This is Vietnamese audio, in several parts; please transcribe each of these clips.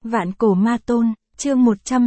Vạn cổ ma tôn, chương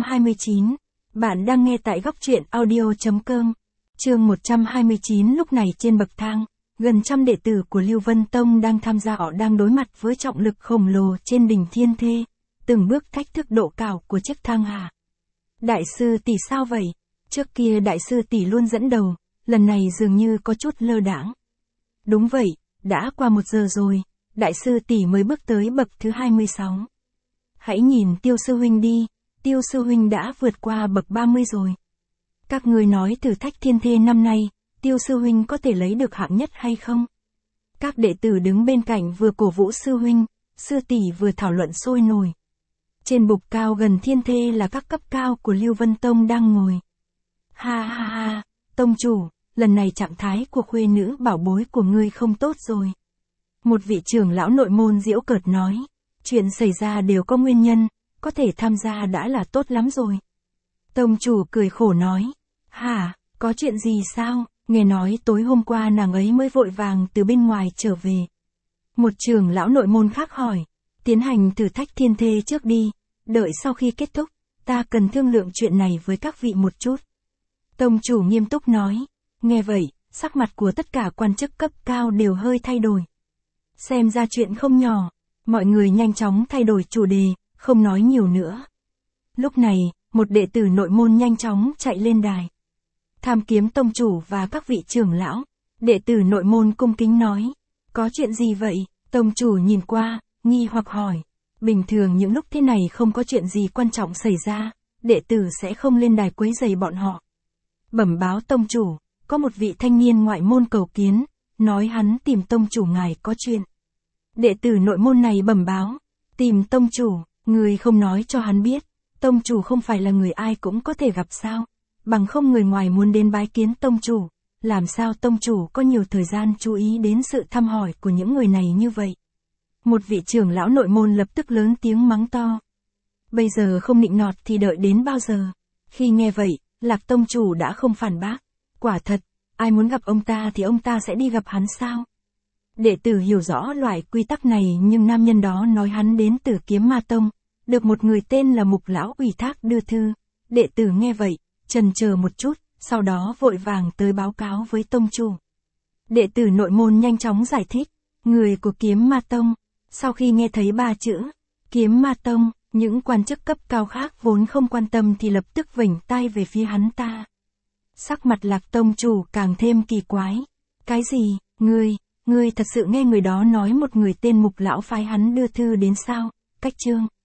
129. Bạn đang nghe tại góc truyện audio.com. Chương 129. Lúc này trên bậc thang, gần trăm đệ tử của Lưu Vân Tông đang tham gia, họ đang đối mặt với trọng lực khổng lồ trên đỉnh Thiên Thê, từng bước thách thức độ cao của chiếc thang hà. Đại sư tỷ sao vậy? Trước kia đại sư tỷ luôn dẫn đầu, lần này dường như có chút lơ đãng. Đúng vậy, đã qua 1 giờ rồi, đại sư tỷ mới bước tới bậc thứ 26. Hãy nhìn Tiêu sư huynh đi, Tiêu sư huynh đã vượt qua bậc 30 rồi. Các người nói thử thách Thiên Thê năm nay, Tiêu sư huynh có thể lấy được hạng nhất hay không? Các đệ tử đứng bên cạnh vừa cổ vũ sư huynh, sư tỷ vừa thảo luận sôi nổi. Trên bục cao gần Thiên Thê là các cấp cao của Lưu Vân Tông đang ngồi. Ha ha ha, tông chủ, lần này trạng thái của khuê nữ bảo bối của ngươi không tốt rồi. Một vị trưởng lão nội môn giễu cợt nói, chuyện xảy ra đều có nguyên nhân, có thể tham gia đã là tốt lắm rồi. Tông chủ cười khổ nói, hả, có chuyện gì sao, nghe nói tối hôm qua nàng ấy mới vội vàng từ bên ngoài trở về. Một trưởng lão nội môn khác hỏi, tiến hành thử thách Thiên Thê trước đi, đợi sau khi kết thúc, ta cần thương lượng chuyện này với các vị một chút. Tông chủ nghiêm túc nói, nghe vậy, sắc mặt của tất cả quan chức cấp cao đều hơi thay đổi. Xem ra chuyện không nhỏ, mọi người nhanh chóng thay đổi chủ đề, không nói nhiều nữa. Lúc này, một đệ tử nội môn nhanh chóng chạy lên đài. Tham Kiếm tông chủ và các vị trưởng lão, đệ tử nội môn cung kính nói, có chuyện gì vậy? Tông chủ nhìn qua, nghi hoặc hỏi. Bình thường những lúc thế này không có chuyện gì quan trọng xảy ra, đệ tử sẽ không lên đài quấy rầy bọn họ. Bẩm báo tông chủ, có một vị thanh niên ngoại môn cầu kiến, nói hắn tìm tông chủ ngài có chuyện. Đệ tử nội môn này bẩm báo, tìm tông chủ, người không nói cho hắn biết, tông chủ không phải là người ai cũng có thể gặp sao, bằng không người ngoài muốn đến bái kiến tông chủ, làm sao tông chủ có nhiều thời gian chú ý đến sự thăm hỏi của những người này như vậy. Một vị trưởng lão nội môn lập tức lớn tiếng mắng to. Bây giờ không nịnh nọt thì đợi đến bao giờ? Khi nghe vậy, Lạc tông chủ đã không phản bác. Quả thật, ai muốn gặp ông ta thì ông ta sẽ đi gặp hắn sao? Đệ tử hiểu rõ loại quy tắc này, nhưng nam nhân đó nói hắn đến từ Kiếm Ma Tông, được một người tên là Mục lão ủy thác đưa thư. Đệ tử nghe vậy, chần chờ một chút, sau đó vội vàng tới báo cáo với tông chủ. Đệ tử nội môn nhanh chóng giải thích, người của Kiếm Ma Tông. Sau khi nghe thấy 3 chữ Kiếm Ma Tông, những quan chức cấp cao khác vốn không quan tâm thì lập tức vểnh tai về phía hắn ta. Sắc mặt Lạc tông chủ càng thêm kỳ quái. Cái gì, ngươi thật sự nghe người đó nói một người tên Mục lão phái hắn đưa thư đến sao? Cách chương